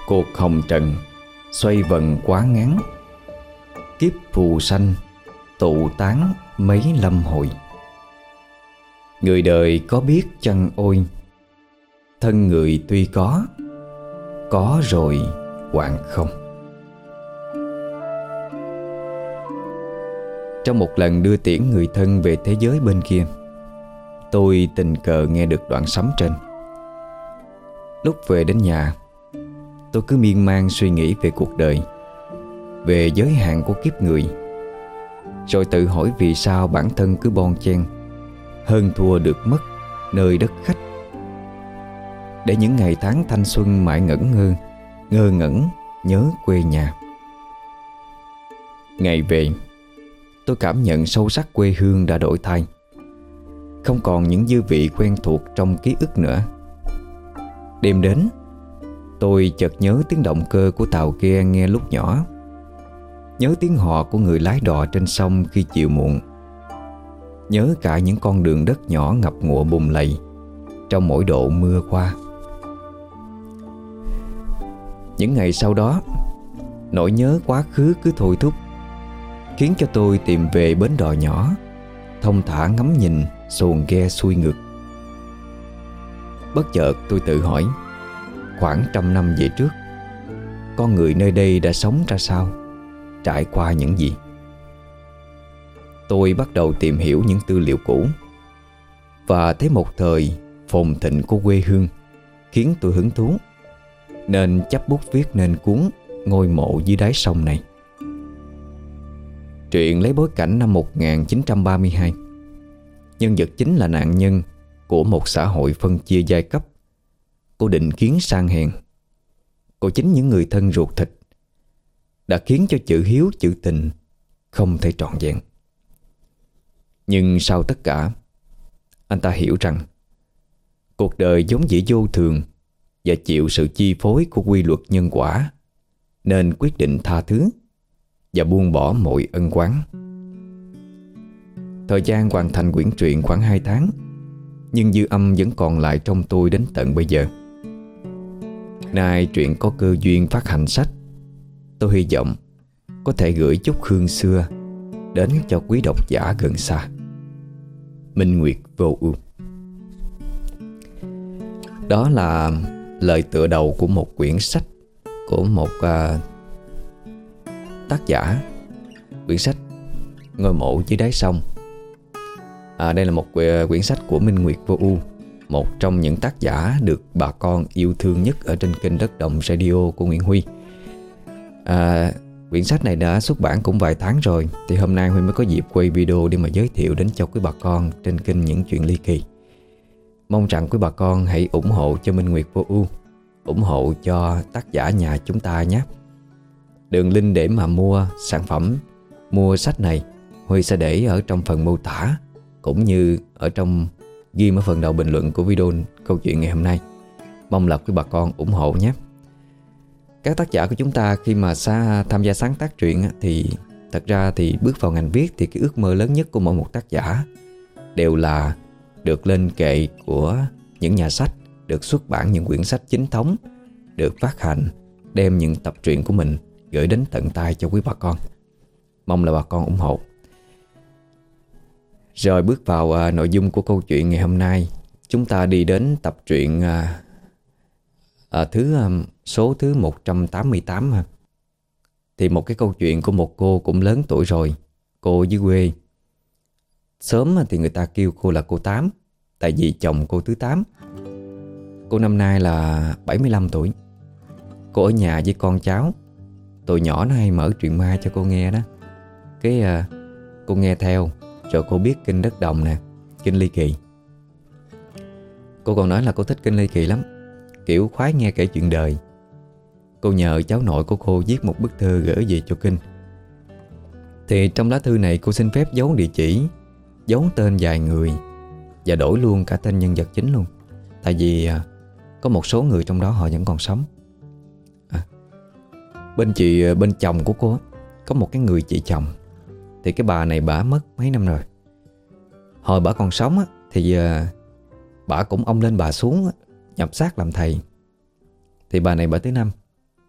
Cuộc hồng trần xoay vần quá ngắn, kiếp phù sanh tụ tán mấy lâm hồi. Người đời có biết chăng ôi, thân người tuy có rồi hoàn không. Trong một lần đưa tiễn người thân về thế giới bên kia, tôi tình cờ nghe được đoạn sấm trên. Lúc về đến nhà, tôi cứ miên man suy nghĩ về cuộc đời, về giới hạn của kiếp người, rồi tự hỏi vì sao bản thân cứ bon chen hơn thua được mất nơi đất khách, để những ngày tháng thanh xuân mãi ngơ ngẩn nhớ quê nhà. Ngày về, tôi cảm nhận sâu sắc quê hương đã đổi thay, không còn những dư vị quen thuộc trong ký ức nữa. Đêm đến, tôi chợt nhớ tiếng động cơ của tàu ghe nghe lúc nhỏ, nhớ tiếng hò của người lái đò trên sông khi chiều muộn, nhớ cả những con đường đất nhỏ ngập ngụa bùn lầy trong mỗi độ mưa qua. Những ngày sau đó, nỗi nhớ quá khứ cứ thôi thúc, khiến cho tôi tìm về bến đò nhỏ, thong thả ngắm nhìn xuồng ghe xuôi ngược. Bất chợt tôi tự hỏi, khoảng 100 năm về trước, con người nơi đây đã sống ra sao, trải qua những gì. Tôi bắt đầu tìm hiểu những tư liệu cũ, và thấy một thời phồn thịnh của quê hương khiến tôi hứng thú, nên chấp bút viết nên cuốn Ngôi mộ dưới đáy sông này. Truyện lấy bối cảnh năm 1932. Nhân vật chính là nạn nhân của một xã hội phân chia giai cấp, của định kiến sang hèn, của chính những người thân ruột thịt, đã khiến cho chữ hiếu chữ tình không thể trọn vẹn. Nhưng sau tất cả, anh ta hiểu rằng cuộc đời vốn dĩ vô thường và chịu sự chi phối của quy luật nhân quả, nên quyết định tha thứ và buông bỏ mọi ân oán. Thời gian hoàn thành quyển truyện khoảng 2 tháng, nhưng dư âm vẫn còn lại trong tôi đến tận bây giờ. Nay truyện có cơ duyên phát hành sách, tôi hy vọng có thể gửi chút hương xưa đến cho quý độc giả gần xa. Minh Nguyệt vô ưu. Đó là lời tựa đầu của một quyển sách của một tác giả. Quyển sách Ngôi mộ dưới đáy sông. Đây là một quyển sách của Minh Nguyệt vô ưu, một trong những tác giả được bà con yêu thương nhất ở trên kênh Đất Đồng Radio của Nguyễn Huy. Quyển sách này đã xuất bản cũng vài tháng rồi, thì hôm nay Huy mới có dịp quay video để mà giới thiệu đến cho quý bà con trên kênh Những Chuyện Ly Kỳ. Mong rằng quý bà con hãy ủng hộ cho Minh Nguyệt vô ưu, ủng hộ cho tác giả nhà chúng ta nhé. Đường link để mà mua sản phẩm, mua sách này Huy sẽ để ở trong phần mô tả, cũng như ở trong ghim ở phần đầu bình luận của video câu chuyện ngày hôm nay. Mong là quý bà con ủng hộ nhé. Các tác giả của chúng ta khi mà tham gia sáng tác truyện thì thật ra thì bước vào ngành viết thì cái ước mơ lớn nhất của mỗi một tác giả đều là được lên kệ của những nhà sách, được xuất bản những quyển sách chính thống, được phát hành, đem những tập truyện của mình gửi đến tận tay cho quý bà con. Mong là bà con ủng hộ. Rồi bước vào nội dung của câu chuyện ngày hôm nay, chúng ta đi đến tập truyện số thứ 188 ha. Thì một cái câu chuyện của một cô cũng lớn tuổi rồi. Cô dưới quê. Sớm thì người ta kêu cô là cô Tám, tại vì chồng cô thứ 8. Cô năm nay là 75 tuổi. Cô ở nhà với con cháu. Tụi nhỏ nó hay mở truyện ma cho cô nghe đó. Cái cô nghe theo, rồi cô biết kinh Đất Đồng nè, kinh Ly Kỳ. Cô còn nói là cô thích kinh Ly Kỳ lắm, kiểu khoái nghe kể chuyện đời. Cô nhờ cháu nội của cô viết một bức thư gửi về cho kinh. Thì trong lá thư này cô xin phép giấu địa chỉ, giấu tên vài người, và đổi luôn cả tên nhân vật chính luôn. Tại vì có một số người trong đó họ vẫn còn sống. Bên chồng của cô có một cái người chị chồng. Thì cái bà này bả mất mấy năm rồi. Hồi bả còn sống thì bả cũng ông lên bà xuống nhập xác làm thầy. Thì bà này bả thứ 5.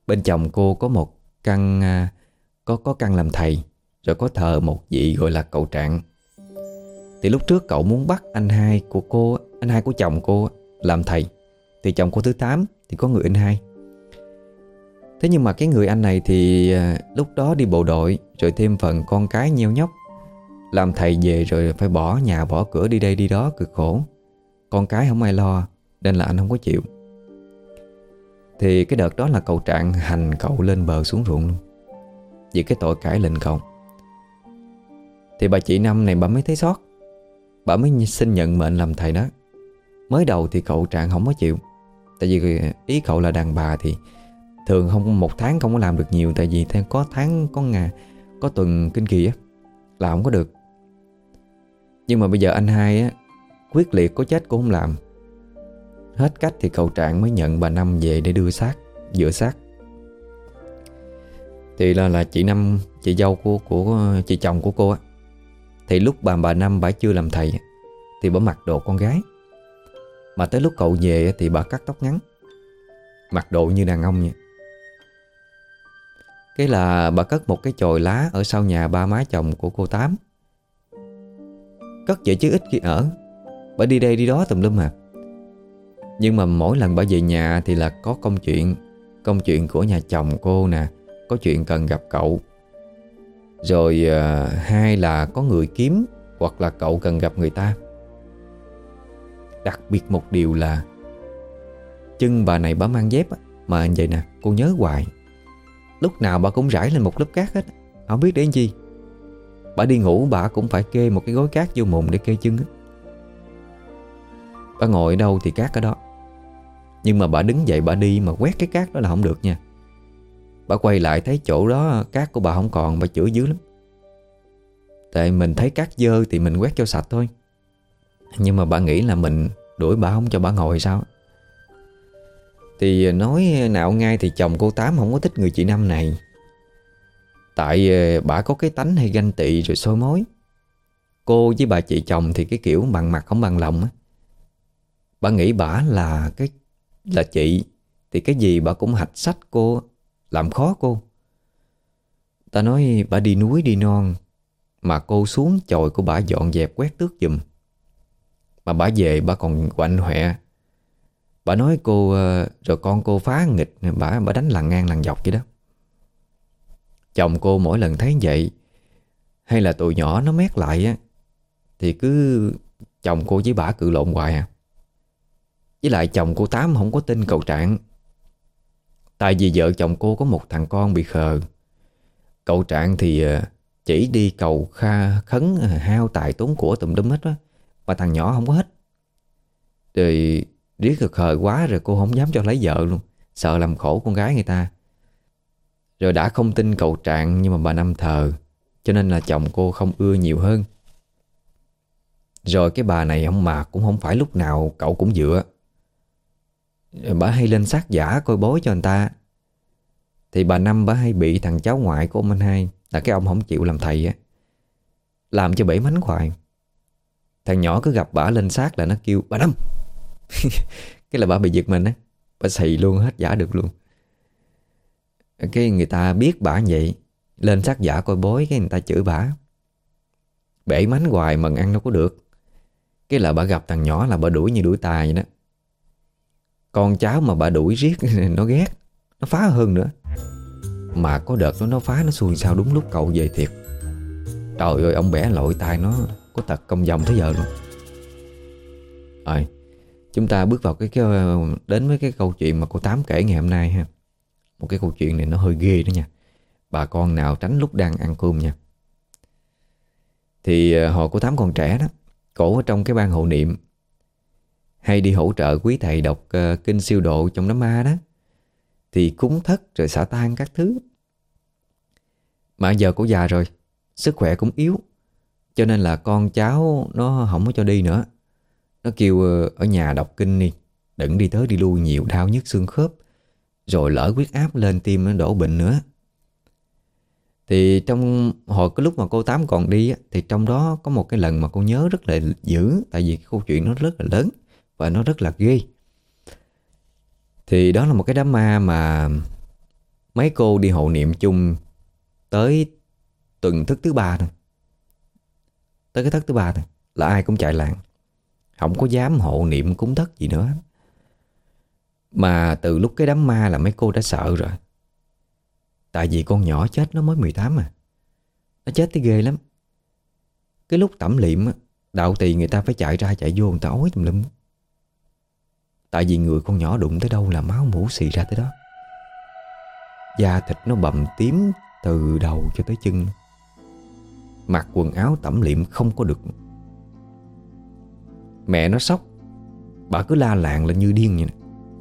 Bên chồng cô có một căn có căn làm thầy, rồi có thờ một vị gọi là cậu Trạng. Thì lúc trước cậu muốn bắt anh hai của cô, anh hai của chồng cô làm thầy. Thì chồng cô thứ 8 thì có người anh hai. Thế nhưng mà cái người anh này thì lúc đó đi bộ đội, rồi thêm phần con cái nheo nhóc, làm thầy về rồi phải bỏ nhà bỏ cửa đi đây đi đó cực khổ. Con cái không ai lo, nên là anh không có chịu. Thì cái đợt đó là cậu Trạng hành cậu lên bờ xuống ruộng luôn, vì cái tội cãi lệnh cậu. Thì bà chị Năm này bà mới thấy xót, bà mới xin nhận mệnh làm thầy đó. Mới đầu thì cậu Trạng không có chịu, tại vì ý cậu là đàn bà thì thường không, một tháng không có làm được nhiều. Tại vì theo có tháng, có ngày, có tuần kinh kỳ á, là không có được. Nhưng mà bây giờ anh hai á, quyết liệt có chết cũng không làm. Hết cách thì cậu Trạng mới nhận bà Năm về để đưa xác, dựa xác. Thì là chị Năm, chị dâu của chị chồng của cô á, thì lúc bà Năm bà chưa làm thầy thì bà mặc đồ con gái. Mà tới lúc cậu về thì bà cắt tóc ngắn, mặc đồ như đàn ông vậy. Cái là bà cất một cái chòi lá ở sau nhà ba má chồng của cô Tám. Cất vậy chứ ít khi ở, bà đi đây đi đó tùm lum à. Nhưng mà mỗi lần bà về nhà thì là có công chuyện. Công chuyện của nhà chồng cô nè, có chuyện cần gặp cậu. Rồi hai là có người kiếm, hoặc là cậu cần gặp người ta. Đặc biệt một điều là chân bà này bà mang dép á, mà vậy nè, cô nhớ hoài. Lúc nào bà cũng rải lên một lớp cát hết, không biết để làm chi. Bà đi ngủ bà cũng phải kê một cái gối cát vô mùng để kê chân á. Bà ngồi ở đâu thì cát ở đó. Nhưng mà bà đứng dậy bà đi mà quét cái cát đó là không được nha. Bà quay lại thấy chỗ đó cát của bà không còn, bà chửi dữ lắm. Tại mình thấy cát dơ thì mình quét cho sạch thôi. Nhưng mà bà nghĩ là mình đuổi bà không cho bà ngồi sao. Thì nói nào ngay thì chồng cô Tám không có thích người chị Năm này. Tại bà có cái tánh hay ganh tị rồi soi mối. Cô với bà chị chồng thì cái kiểu bằng mặt không bằng lòng á. Bà nghĩ bà là chị, thì cái gì bà cũng hạch sách cô, làm khó cô. Ta nói bà đi núi đi non mà cô xuống chòi của bà dọn dẹp quét tước giùm. Mà bà về bà còn quạnh hoẹ. Bà nói cô rồi con cô phá nghịch, bà đánh lằng ngang lằng dọc vậy đó. Chồng cô mỗi lần thấy vậy, hay là tụi nhỏ nó mét lại á, thì cứ chồng cô với bà cự lộn hoài à. Với lại chồng cô Tám không có tin cậu Trạng. Tại vì vợ chồng cô có một thằng con bị khờ. Cậu Trạng thì chỉ đi cầu khấn hao tài tốn của tùm lum hết á, mà thằng nhỏ không có hết. Rồi riết cực khờ quá rồi cô không dám cho lấy vợ luôn, sợ làm khổ con gái người ta. Rồi đã không tin cậu Trạng nhưng mà bà Năm thờ, cho nên là chồng cô không ưa nhiều hơn. Rồi cái bà này mà cũng không phải lúc nào cậu cũng dựa. Bà hay lên xác giả coi bói cho người ta. Thì bà Năm bà hay bị thằng cháu ngoại của ông anh hai, là cái ông không chịu làm thầy á, làm cho bể mánh hoài. Thằng nhỏ cứ gặp bà lên xác là nó kêu bà Năm. Cái là bà bị giật mình á, bà xì luôn, hết giả được luôn. Cái người ta biết bà như vậy, lên xác giả coi bói, cái người ta chửi bà bể mánh hoài, mần ăn đâu có được. Cái là bà gặp thằng nhỏ là bà đuổi như đuổi tà vậy đó. Con cháu mà bà đuổi riết nó ghét, nó phá hơn nữa. Mà có đợt nó phá nó xui sao đúng lúc cậu về thiệt. Trời ơi, ông bẻ lội tai nó có tật công dòng tới giờ luôn. Rồi chúng ta bước vào đến với cái câu chuyện mà cô Tám kể ngày hôm nay ha. Một cái câu chuyện này nó hơi ghê đó nha. Bà con nào tránh lúc đang ăn cơm nha. Thì hồi cô Tám còn trẻ đó, cổ ở trong cái ban hộ niệm, hay đi hỗ trợ quý thầy đọc kinh siêu độ trong đám ma đó. Thì cúng thất rồi xả tang các thứ. Mà giờ cổ già rồi, sức khỏe cũng yếu, cho nên là con cháu nó không có cho đi nữa. Nó kêu ở nhà đọc kinh đi, đừng đi tới đi lui nhiều, đau nhức xương khớp, rồi lỡ huyết áp lên tim nó đổ bệnh nữa. Thì trong hồi cái lúc mà cô Tám còn đi á, thì trong đó có một cái lần mà cô nhớ rất là dữ. Tại vì cái câu chuyện nó rất là lớn và nó rất là ghê. Thì đó là một cái đám ma mà Mấy cô đi hộ niệm chung tới tuần thức thứ ba thôi. Tới cái thức thứ ba thôi là ai cũng chạy làng, không có dám hộ niệm cúng thất gì nữa. Mà từ lúc cái đám ma là mấy cô đã sợ rồi. Tại vì con nhỏ chết nó mới 18 à. Nó chết thì ghê lắm. Cái lúc tẩm liệm á, đạo tỳ người ta phải chạy ra chạy vô, người ta ói tùm lum. Tại vì người con nhỏ đụng tới đâu là máu mủ xì ra tới đó. Da thịt nó bầm tím từ đầu cho tới chân. Mặc quần áo tẩm liệm không có được. Mẹ nó sốc, bà cứ la làng lên như điên vậy nè.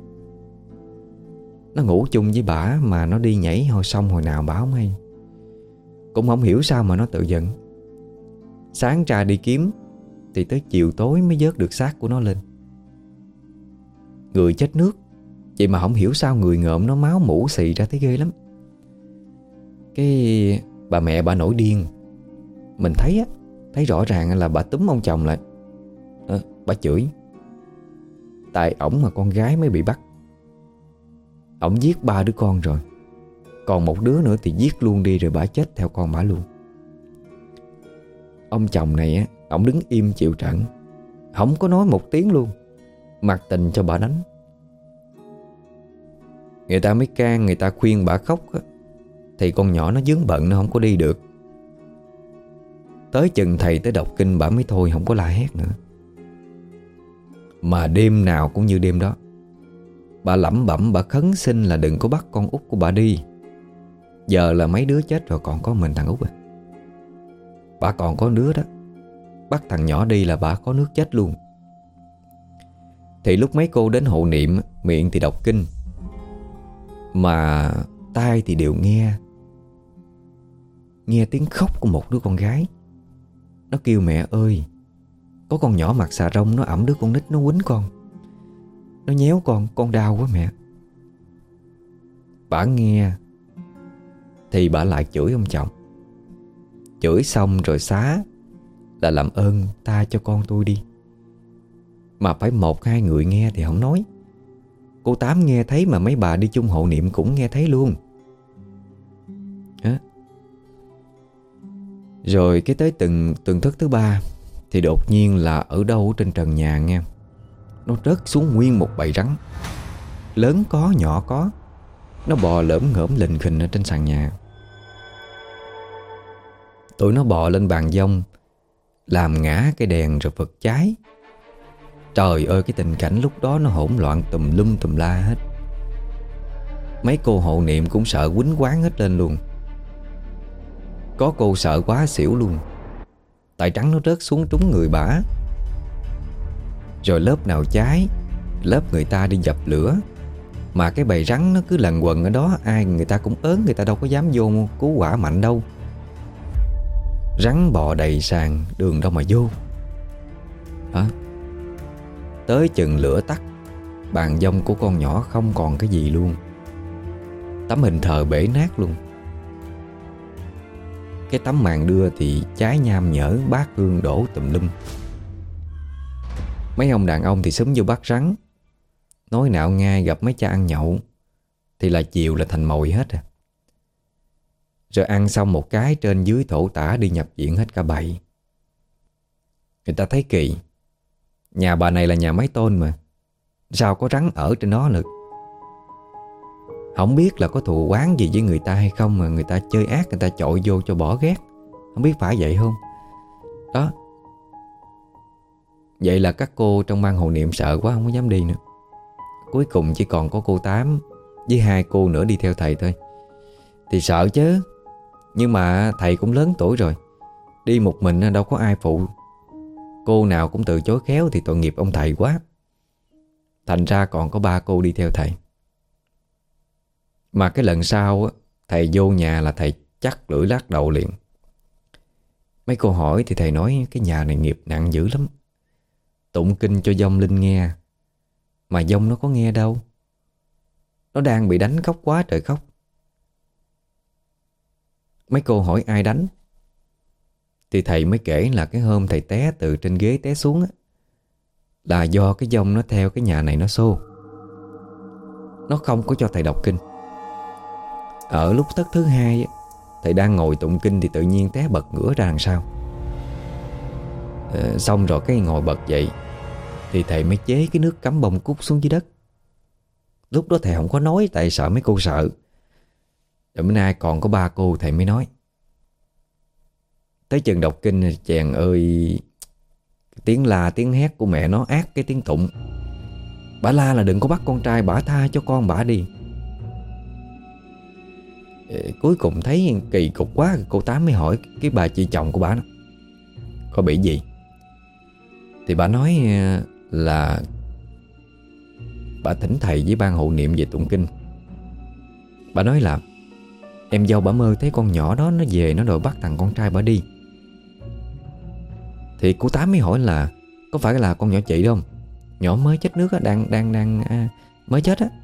Nó ngủ chung với bả mà nó đi nhảy hồi xong hồi nào bả không hay. Cũng không hiểu sao mà nó tự giận. Sáng ra đi kiếm thì tới chiều tối mới vớt được xác của nó lên. Người chết nước, vậy mà không hiểu sao người ngợm nó máu mủ xì ra thấy ghê lắm. Cái bà mẹ bà nổi điên. Mình thấy á, thấy rõ ràng là bà túm ông chồng lại. Bà chửi. Tại ổng mà con gái mới bị bắt. Ổng giết 3 đứa con rồi, còn một đứa nữa thì giết luôn đi, rồi bả chết theo con bả luôn. Ông chồng này á, ổng đứng im chịu trận, không có nói một tiếng luôn, mặc tình cho bả đánh. Người ta mới can, người ta khuyên bả khóc á, thì con nhỏ nó vướng bận, nó không có đi được. Tới chừng thầy tới đọc kinh bả mới thôi, không có la hét nữa. Mà đêm nào cũng như đêm đó, bà lẩm bẩm, bà khấn xin là đừng có bắt con út của bà đi. Giờ là mấy đứa chết rồi, còn có mình thằng út à. Bà còn có đứa đó, bắt thằng nhỏ đi là bà có nước chết luôn. Thì lúc mấy cô đến hộ niệm, miệng thì đọc kinh, mà tai thì đều nghe tiếng khóc của một đứa con gái. Nó kêu mẹ ơi. Có con nhỏ mặc xà rông nó ẵm đứa con nít, nó quýnh con, nó nhéo con đau quá mẹ. Bà nghe thì bà lại chửi ông chồng. Chửi xong rồi xá là làm ơn tha cho con tôi đi. Mà phải 1-2 người nghe thì không nói. Cô Tám nghe thấy, mà mấy bà đi chung hộ niệm cũng nghe thấy luôn. Rồi cái tới tuần thức thứ 3 thì đột nhiên là ở đâu trên trần nhà nghe, nó rớt xuống nguyên một bầy rắn. Lớn có nhỏ có. Nó bò lởm ngởm lình khình ở trên sàn nhà. Tụi nó bò lên bàn dông, làm ngã cái đèn rồi vật cháy. Trời ơi, cái tình cảnh lúc đó nó hỗn loạn tùm lum tùm la hết. Mấy cô hộ niệm cũng sợ quýnh quáng hết lên luôn. Có cô sợ quá xỉu luôn, tại trắng nó rớt xuống trúng người bả. Rồi lớp nào cháy, lớp người ta đi dập lửa. Mà cái bầy rắn nó cứ lằn quần ở đó, ai người ta cũng ớn, người ta đâu có dám vô cứu quả mạnh đâu. Rắn bò đầy sàn, đường đâu mà vô. Tới chừng lửa tắt, bàn dông của con nhỏ không còn cái gì luôn. Tấm hình thờ bể nát luôn. Cái tấm màn đưa thì cháy nham nhở, bát hương đổ tùm lum. Mấy ông đàn ông thì xúm vô bắt rắn. Nói nạo ngay gặp mấy cha ăn nhậu thì là chiều là thành mồi hết à. Rồi ăn xong một cái, trên dưới thổ tả đi nhập viện hết cả bầy. Người ta thấy kỳ. Nhà bà này là nhà mái tôn mà, sao có rắn ở trên đó được. Không biết là có thù oán gì với người ta hay không, mà người ta chơi ác, người ta chọi vô cho bỏ ghét. Không biết phải vậy không. Đó. Vậy là các cô trong ban hộ niệm sợ quá, không có dám đi nữa. Cuối cùng chỉ còn có cô Tám với 2 cô nữa đi theo thầy thôi. Thì sợ chứ, nhưng mà thầy cũng lớn tuổi rồi, đi một mình đâu có ai phụ. Cô nào cũng từ chối khéo thì tội nghiệp ông thầy quá. Thành ra còn có 3 cô đi theo thầy. Mà cái lần sau thầy vô nhà là thầy chắc lưỡi lắc đầu liền. Mấy cô hỏi thì thầy nói cái nhà này nghiệp nặng dữ lắm. Tụng kinh cho vong linh nghe, mà vong nó có nghe đâu. Nó đang bị đánh khóc quá trời khóc. Mấy cô hỏi ai đánh, thì thầy mới kể là cái hôm thầy té từ trên ghế té xuống á, là do cái vong nó theo cái nhà này nó xô. Nó không có cho thầy đọc kinh. Ở lúc tấc thứ hai á, thầy đang ngồi tụng kinh thì tự nhiên té bật ngửa ra đằng sau. Xong rồi cái ngồi bật dậy thì thầy mới chế cái nước cắm bông cút xuống dưới đất. Lúc đó thầy không có nói tại sợ mấy cô sợ. Rồi bữa nay còn có 3 cô thầy mới nói. Tới chừng đọc kinh chàng ơi, tiếng la tiếng hét của mẹ nó ác cái tiếng tụng. Bả la là đừng có bắt con trai bả, tha cho con bả đi. Cuối cùng thấy kỳ cục quá, cô Tám mới hỏi cái bà chị chồng của bả nó có bị gì. Thì bà nói là bà thỉnh thầy với ban hộ niệm về tụng kinh. Bà nói là em dâu bà mơ thấy con nhỏ đó nó về, nó đòi bắt thằng con trai bà đi. Thì cô Tám mới hỏi là có phải là con nhỏ chị đó không? Nhỏ mới chết nước á, đang mới chết á.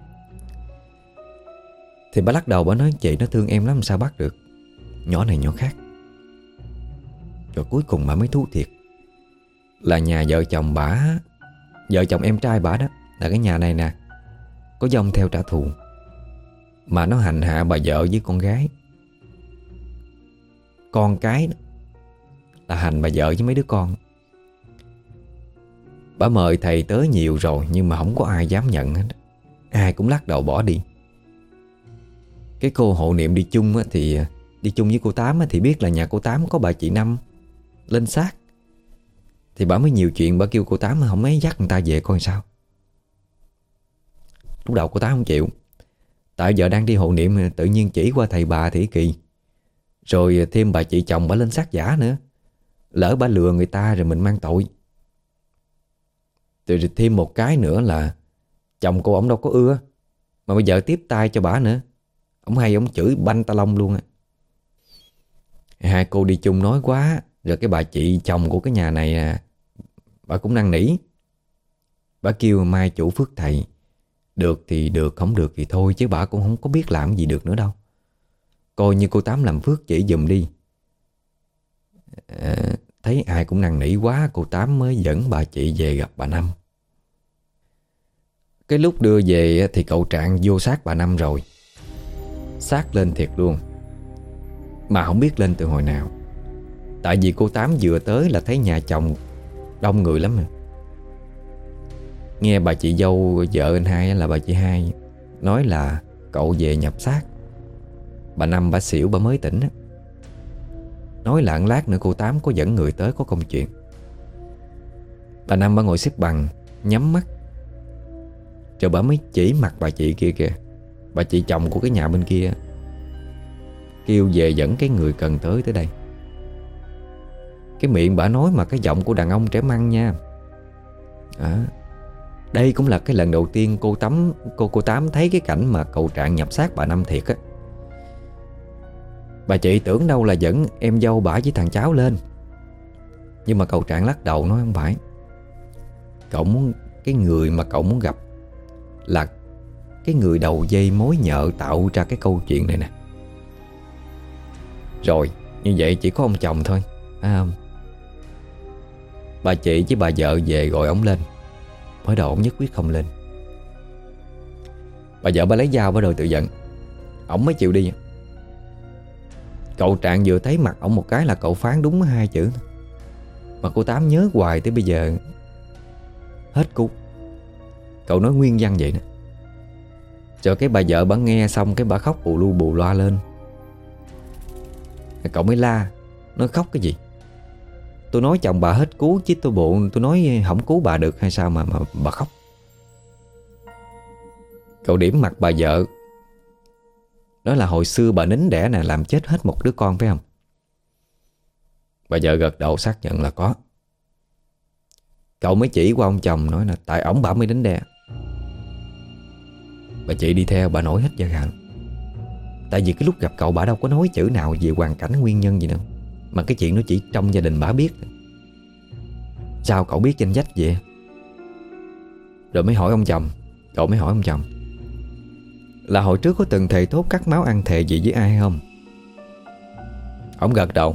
Thì bà lắc đầu, bà nói chị nó thương em lắm, sao bắt được. Nhỏ này nhỏ khác. Rồi cuối cùng bà mới thú thiệt là nhà vợ chồng bả, vợ chồng em trai bả đó, là cái nhà này nè, có dông theo trả thù. Mà nó hành hạ bà vợ với con gái. Con cái đó là hành bà vợ với mấy đứa con. Bà mời thầy tới nhiều rồi nhưng mà không có ai dám nhận hết. Ai cũng lắc đầu bỏ đi. Cái cô hộ niệm đi chung á, thì đi chung với cô Tám á, thì biết là nhà cô Tám có bà chị Năm lên xác. Thì bà mới nhiều chuyện, bà kêu cô Tám không mấy dắt người ta về coi sao. Lúc đầu cô Tám không chịu, tại giờ đang đi hộ niệm tự nhiên chỉ qua thầy bà thì kỳ. Rồi thêm bà chị chồng bà lên xác giả nữa, lỡ bà lừa người ta rồi mình mang tội. Rồi thêm một cái nữa là chồng cô ổng đâu có ưa, mà bây giờ tiếp tay cho bả nữa. Ổng hay ổng chửi banh ta lông luôn á. Hai cô đi chung nói quá. Rồi cái bà chị chồng của cái nhà này bà cũng năn nỉ. Bà kêu mai chủ phước thầy, được thì được, không được thì thôi, chứ bà cũng không có biết làm gì được nữa đâu. Coi như cô Tám làm phước chỉ giùm đi. Thấy ai cũng năn nỉ quá, cô Tám mới dẫn bà chị về gặp bà Năm. Cái lúc đưa về thì cậu Trạng vô xác bà Năm rồi. Xác lên thiệt luôn, mà không biết lên từ hồi nào. Tại vì cô Tám vừa tới là thấy nhà chồng đông người lắm. Nghe bà chị dâu vợ anh Hai là bà chị Hai nói là cậu về nhập xác. Bà Năm bà xỉu, bà mới tỉnh á. Nói là lát nữa cô Tám có dẫn người tới có công chuyện. Bà Năm bà ngồi xếp bằng nhắm mắt. Rồi bà mới chỉ mặt bà chị kia kìa, bà chị chồng của cái nhà bên kia, kêu về dẫn cái người cần tới đây. Cái miệng bà nói mà cái giọng của đàn ông trẻ măng nha. Đây cũng là cái lần đầu tiên cô Tám thấy cái cảnh mà cậu Trạng nhập xác bà Năm thiệt á. Bà chị tưởng đâu là dẫn em dâu bả với thằng cháu lên. Nhưng mà cậu Trạng lắc đầu nói không phải. Cái người mà cậu muốn gặp là cái người đầu dây mối nhợ tạo ra cái câu chuyện này nè. Rồi như vậy chỉ có ông chồng thôi, phải không? Bà chị với bà vợ về gọi ổng lên. Mới đầu ổng nhất quyết không lên. Bà vợ bà lấy dao bắt đầu tự giận, ổng mới chịu đi. Cậu Trạng vừa thấy mặt ổng một cái là cậu phán đúng 2 chữ. Mà cô Tám nhớ hoài tới bây giờ hết cú. Cậu nói nguyên văn vậy nè. Rồi cái bà vợ bà nghe xong cái bà khóc bù lu bù loa lên. Cậu mới la, nói khóc cái gì? Tôi nói chồng bà hết cứu chứ tôi nói không cứu bà được hay sao mà bà khóc. Cậu điểm mặt bà vợ, nói là hồi xưa bà nín đẻ nè làm chết hết một đứa con phải không? Bà vợ gật đầu xác nhận là có. Cậu mới chỉ qua ông chồng nói là tại ổng bà mới nín đẻ. Bà chị đi theo bà nổi hết da gà. Tại vì cái lúc gặp cậu bà đâu có nói chữ nào về hoàn cảnh nguyên nhân gì nữa, mà cái chuyện nó chỉ trong gia đình bà biết. Sao cậu biết danh sách vậy? Rồi mới hỏi ông chồng. Cậu mới hỏi ông chồng là hồi trước có từng thề thốt cắt máu ăn thề gì với ai không? Ông gật đầu.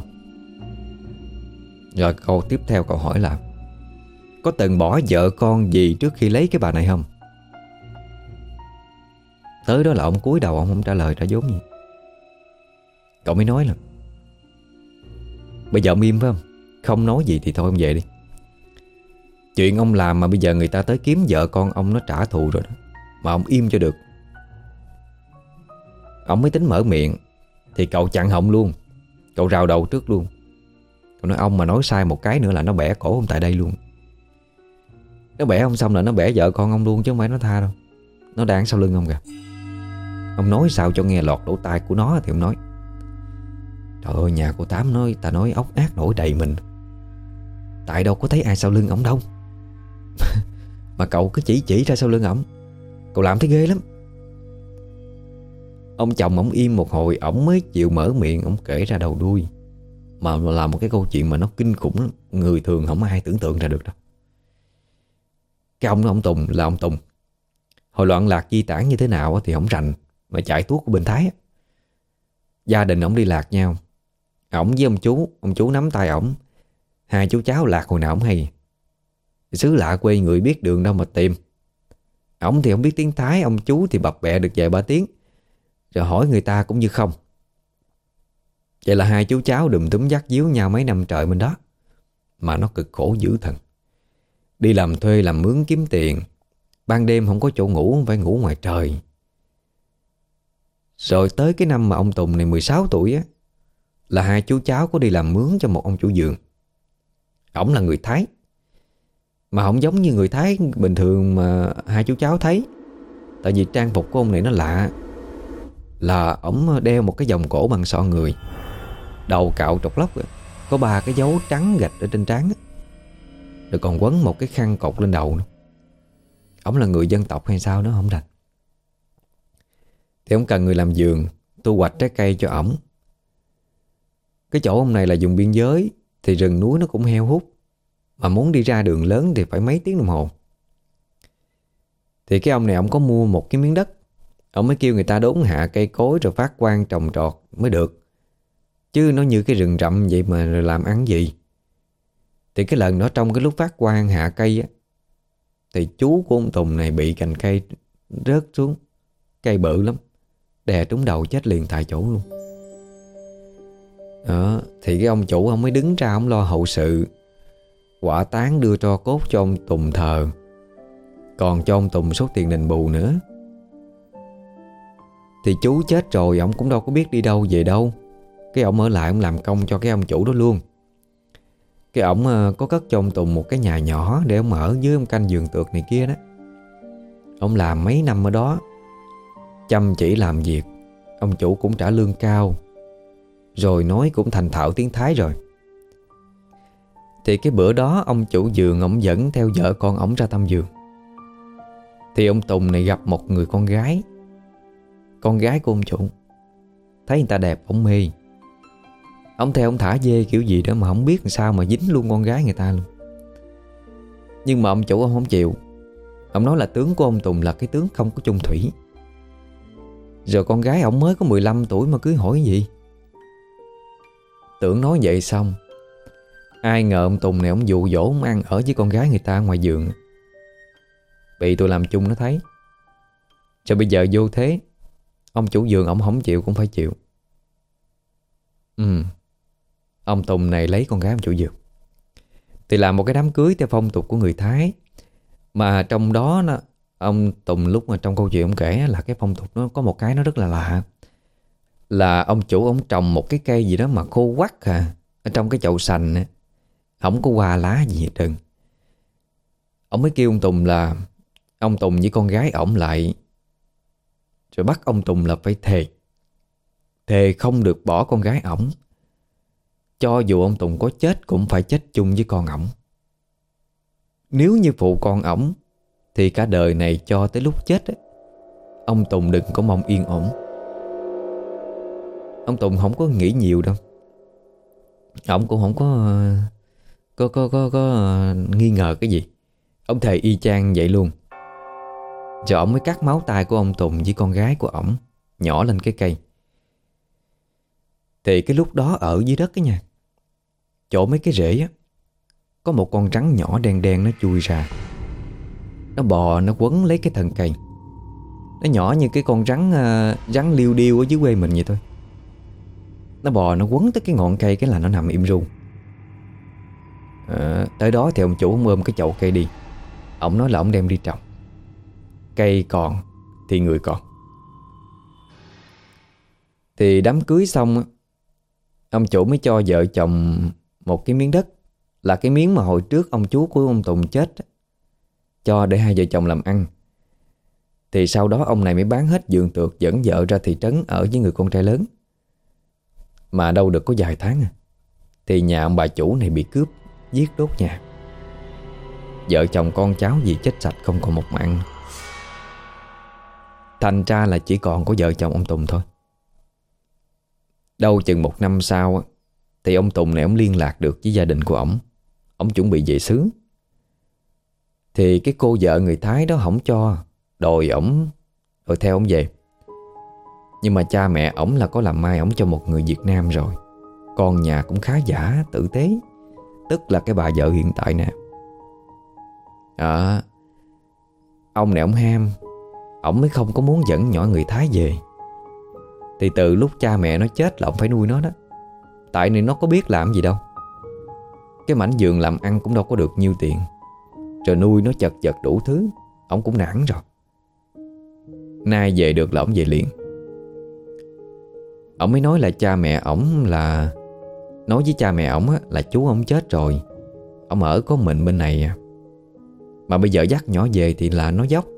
Rồi câu tiếp theo cậu hỏi là có từng bỏ vợ con gì trước khi lấy cái bà này không? Tới đó là ông cúi đầu, ông không trả lời trả vốn gì. Cậu mới nói là: bây giờ ông im phải không? Không nói gì thì thôi ông về đi. Chuyện ông làm mà bây giờ người ta tới kiếm vợ con ông nó trả thù rồi đó, mà ông im cho được. Ông mới tính mở miệng thì cậu chặn họng luôn. Cậu rào đầu trước luôn. Cậu nói ông mà nói sai một cái nữa là nó bẻ cổ ông tại đây luôn. Nó bẻ ông xong là nó bẻ vợ con ông luôn, chứ không phải nó tha đâu. Nó đang sau lưng ông kìa. Ông nói sao cho nghe lọt lỗ tai của nó thì ông nói: trời ơi, nhà cô Tám nói ta nói ốc ác nổi đầy mình, tại đâu có thấy ai sau lưng ổng đâu. Mà cậu cứ chỉ ra sau lưng ổng, cậu làm thấy ghê lắm. Ông chồng ổng im một hồi, ổng mới chịu mở miệng. Ổng kể ra đầu đuôi, mà là một cái câu chuyện mà nó kinh khủng lắm. Người thường không ai tưởng tượng ra được đâu. Cái ông Tùng là ông Tùng. Hồi loạn lạc di tản như thế nào thì ổng rành, mà chạy tuốt của bên Thái á. Gia đình ổng đi lạc nhau. Ổng với ông chú nắm tay ổng. Hai chú cháu lạc hồi nào ổng hay. Xứ lạ quê người biết đường đâu mà tìm. Ổng thì không biết tiếng Thái, ông chú thì bập bẹ được vài ba tiếng, rồi hỏi người ta cũng như không. Vậy là hai chú cháu đùm túm dắt díu nhau mấy năm trời bên đó. Mà nó cực khổ dữ thần. Đi làm thuê làm mướn kiếm tiền, ban đêm không có chỗ ngủ, phải ngủ ngoài trời. Rồi tới cái năm mà ông Tùng này 16 tuổi á, là hai chú cháu có đi làm mướn cho một ông chủ vườn. Ổng là người Thái, mà không giống như người Thái bình thường mà hai chú cháu thấy. Tại vì trang phục của ông này nó lạ. Là ổng đeo một cái vòng cổ bằng sọ người, đầu cạo trọc lóc, có 3 cái dấu trắng gạch ở trên trán, rồi còn quấn một cái khăn cột lên đầu nữa. Ổng là người dân tộc hay sao đó không rành. Thì ông cần người làm vườn, thu hoạch trái cây cho ổng. Cái chỗ ông này là vùng biên giới, thì rừng núi nó cũng heo hút, mà muốn đi ra đường lớn thì phải mấy tiếng đồng hồ. Thì cái ông này ông có mua một cái miếng đất. Ông mới kêu người ta đốn hạ cây cối rồi phát quang trồng trọt mới được. Chứ nó như cái rừng rậm vậy mà rồi làm ăn gì. Thì cái lần đó trong cái lúc phát quang hạ cây á, thì chú của ông Tùng này bị cành cây rớt xuống. Cây bự lắm, đè trúng đầu chết liền tại chỗ luôn. Đó, thì cái ông chủ ông mới đứng ra ông lo hậu sự, hỏa táng đưa tro cốt cho ông Tùng thờ, còn cho ông Tùng số tiền đền bù nữa. Thì chú chết rồi, ông cũng đâu có biết đi đâu về đâu. Cái ông ở lại ông làm công cho cái ông chủ đó luôn. Cái ông có cất cho ông Tùng một cái nhà nhỏ để ông ở với ông canh vườn tược này kia đó. Ông làm mấy năm ở đó, chăm chỉ làm việc. Ông chủ cũng trả lương cao, rồi nói cũng thành thạo tiếng Thái rồi. Thì cái bữa đó ông chủ vườn ông dẫn theo vợ con ông ra thăm vườn. Thì ông Tùng này gặp một người con gái. Con gái của ông chủ. Thấy người ta đẹp ông mê. Ông theo ông thả dê kiểu gì đó mà không biết làm sao mà dính luôn con gái người ta luôn. Nhưng mà ông chủ ông không chịu. Ông nói là tướng của ông Tùng là cái tướng không có chung thủy. Rồi con gái ông mới có 15 tuổi mà cưới hỏi gì. Tưởng nói vậy xong, ai ngờ ông Tùng này ông dụ dỗ ông ăn ở với con gái người ta ngoài vườn. Bị tôi làm chung nó thấy. Rồi bây giờ vô thế, ông chủ vườn ông không chịu cũng phải chịu. Ông Tùng này lấy con gái ông chủ vườn thì làm một cái đám cưới theo phong tục của người Thái. Mà trong đó nó, ông Tùng lúc mà trong câu chuyện ông kể là cái phong tục nó có một cái nó rất là lạ. Là ông chủ ông trồng một cái cây gì đó mà khô quắt ở trong cái chậu sành, không có hoa lá gì hết trơn. Ông mới kêu ông Tùng là ông Tùng với con gái ổng lại, rồi bắt ông Tùng là phải thề không được bỏ con gái ổng. Cho dù ông Tùng có chết cũng phải chết chung với con ổng. Nếu như phụ con ổng thì cả đời này cho tới lúc chết ấy, ông Tùng đừng có mong yên ổn. Ông Tùng không có nghĩ nhiều đâu. Ông cũng không có nghi ngờ cái gì. Ông thề y chang vậy luôn. Rồi ông mới cắt máu tay của ông Tùng với con gái của ổng nhỏ lên cái cây. Thì cái lúc đó ở dưới đất cái nha, chỗ mấy cái rễ á, có một con rắn nhỏ đen đen nó chui ra. Nó bò nó quấn lấy cái thân cây. Nó nhỏ như cái con rắn, rắn liêu điêu ở dưới quê mình vậy thôi. Nó bò nó quấn tới cái ngọn cây cái là nó nằm im ru. Tới đó thì ông chủ ông ôm cái chậu cây đi. Ông nói là ông đem đi trồng. Cây còn thì người còn. Thì đám cưới xong á, ông chủ mới cho vợ chồng một cái miếng đất, là cái miếng mà hồi trước ông chú của ông Tùng chết á, cho để hai vợ chồng làm ăn. Thì sau đó ông này mới bán hết vườn tược, dẫn vợ ra thị trấn ở với người con trai lớn. Mà đâu được có vài tháng thì nhà ông bà chủ này bị cướp, giết đốt nhà. Vợ chồng con cháu gì chết sạch không còn một mạng. Thành ra là chỉ còn có vợ chồng ông Tùng thôi. Đâu chừng 1 năm sau thì ông Tùng này ông liên lạc được với gia đình của ổng. Ổng chuẩn bị về xứ. Thì cái cô vợ người Thái đó không cho, đòi ổng rồi theo ổng về. Nhưng mà cha mẹ ổng là có làm mai ổng cho một người Việt Nam rồi. Con nhà cũng khá giả, tử tế, tức là cái bà vợ hiện tại nè. Ông này ổng ham, ổng mới không có muốn dẫn nhỏ người Thái về. Thì từ lúc cha mẹ nó chết là ổng phải nuôi nó đó. Tại này nó có biết làm gì đâu. Cái mảnh vườn làm ăn cũng đâu có được nhiêu tiền. Rồi nuôi nó chật vật đủ thứ, ổng cũng nản rồi. Nay về được là ổng về liền. Ổng mới nói là cha mẹ ổng là, nói với cha mẹ ổng là chú ổng chết rồi, ổng ở có mình bên này mà bây giờ dắt nhỏ về thì là nó dốc.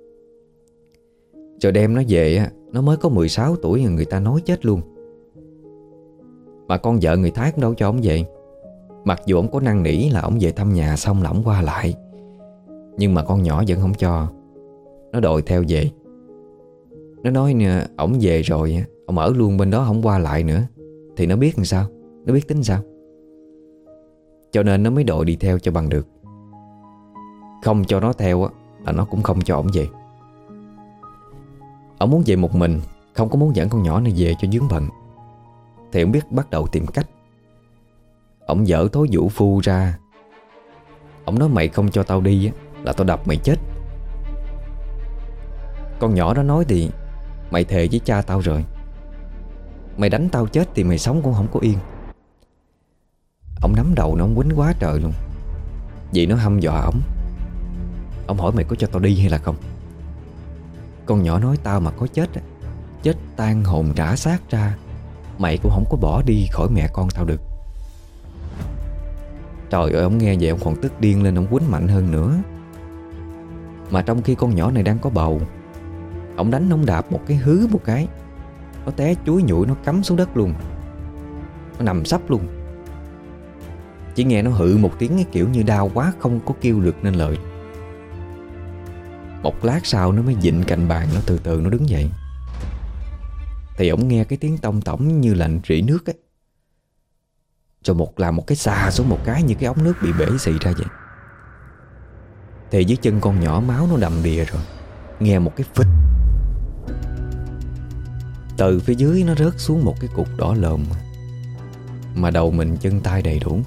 Rồi đem nó về nó mới có 16 tuổi người ta nói chết luôn. Mà con vợ người Thái cũng đâu cho ổng về. Mặc dù ổng có năn nỉ là ổng về thăm nhà xong là ổng qua lại, nhưng mà con nhỏ vẫn không cho. Nó đòi theo về. Nó nói nè, ổng về rồi ổng ở luôn bên đó không qua lại nữa thì nó biết làm sao, nó biết tính sao. Cho nên nó mới đòi đi theo cho bằng được. Không cho nó theo là nó cũng không cho ổng về. Ổng muốn về một mình, không có muốn dẫn con nhỏ này về cho vướng bận. Thì ổng biết bắt đầu tìm cách. Ổng dở thối vũ phu ra. Ổng nói mày không cho tao đi là tao đập mày chết. Con nhỏ đó nói thì mày thề với cha tao rồi, mày đánh tao chết thì mày sống cũng không có yên. Ổng nắm đầu nó, ổng quýnh quá trời luôn. Vậy nó hăm dọa ổng. Ổng hỏi mày có cho tao đi hay là không. Con nhỏ nói tao mà có chết chết tan hồn rã xác ra, mày cũng không có bỏ đi khỏi mẹ con tao được. Trời ơi, ổng nghe vậy ổng còn tức điên lên, ổng quýnh mạnh hơn nữa. Mà trong khi con nhỏ này đang có bầu, ổng đánh ổng đạp một cái hứ một cái, nó té chuối nhủi, nó cắm xuống đất luôn. Nó nằm sấp luôn. Chỉ nghe nó hự một tiếng cái kiểu như đau quá không có kêu được nên lời. Một lát sau nó mới vịn cạnh bàn, nó từ từ nó đứng dậy. Thì ổng nghe cái tiếng tông tổng như là rỉ nước ấy. Rồi làm một cái xà xuống một cái, như cái ống nước bị bể xì ra vậy. Thì dưới chân con nhỏ máu nó đầm đìa rồi. Nghe một cái phích. Từ phía dưới nó rớt xuống một cái cục đỏ lòm, mà đầu mình chân tay đầy đủ.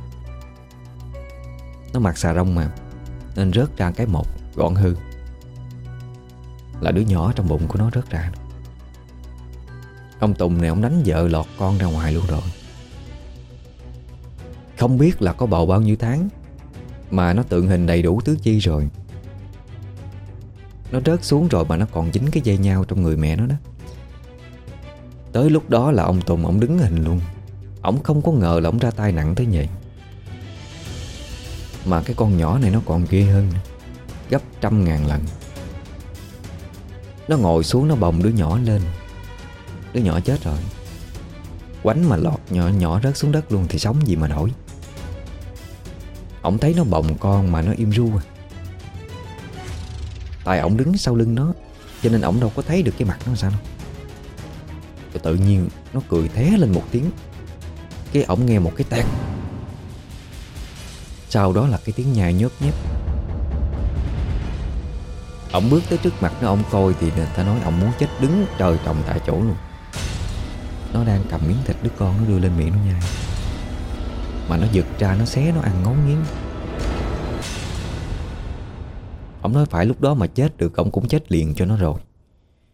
Nó mặc xà rông mà, nên rớt ra cái một gọn hư. Là đứa nhỏ trong bụng của nó rớt ra. Ông Tùng này ông đánh vợ lọt con ra ngoài luôn rồi. Không biết là có bầu bao nhiêu tháng, mà nó tượng hình đầy đủ tứ chi rồi. Nó rớt xuống rồi mà nó còn dính cái dây nhau trong người mẹ nó đó. Tới lúc đó là ông Tùng ông đứng hình luôn. Ông không có ngờ là ông ra tay nặng tới vậy. Mà cái con nhỏ này nó còn ghê hơn, gấp 100.000 lần. Nó ngồi xuống nó bồng đứa nhỏ lên. Đứa nhỏ chết rồi. Quánh mà lọt nhỏ rớt xuống đất luôn thì sống gì mà nổi. Ổng thấy nó bồng con mà nó im ru. Tại ổng đứng sau lưng nó, cho nên ổng đâu có thấy được cái mặt nó sao đâu. Rồi tự nhiên nó cười thé lên một tiếng. Cái ổng nghe một cái tát. Sau đó là cái tiếng nhai nhớp nhép. Ổng bước tới trước mặt nó, ổng coi thì người ta nói ổng muốn chết đứng trời trồng tại chỗ luôn. Nó đang cầm miếng thịt đứa con, nó đưa lên miệng nó nhai. Mà nó giật ra, nó xé, nó ăn ngấu nghiến. Ổng nói phải lúc đó mà chết được, ổng cũng chết liền cho nó rồi.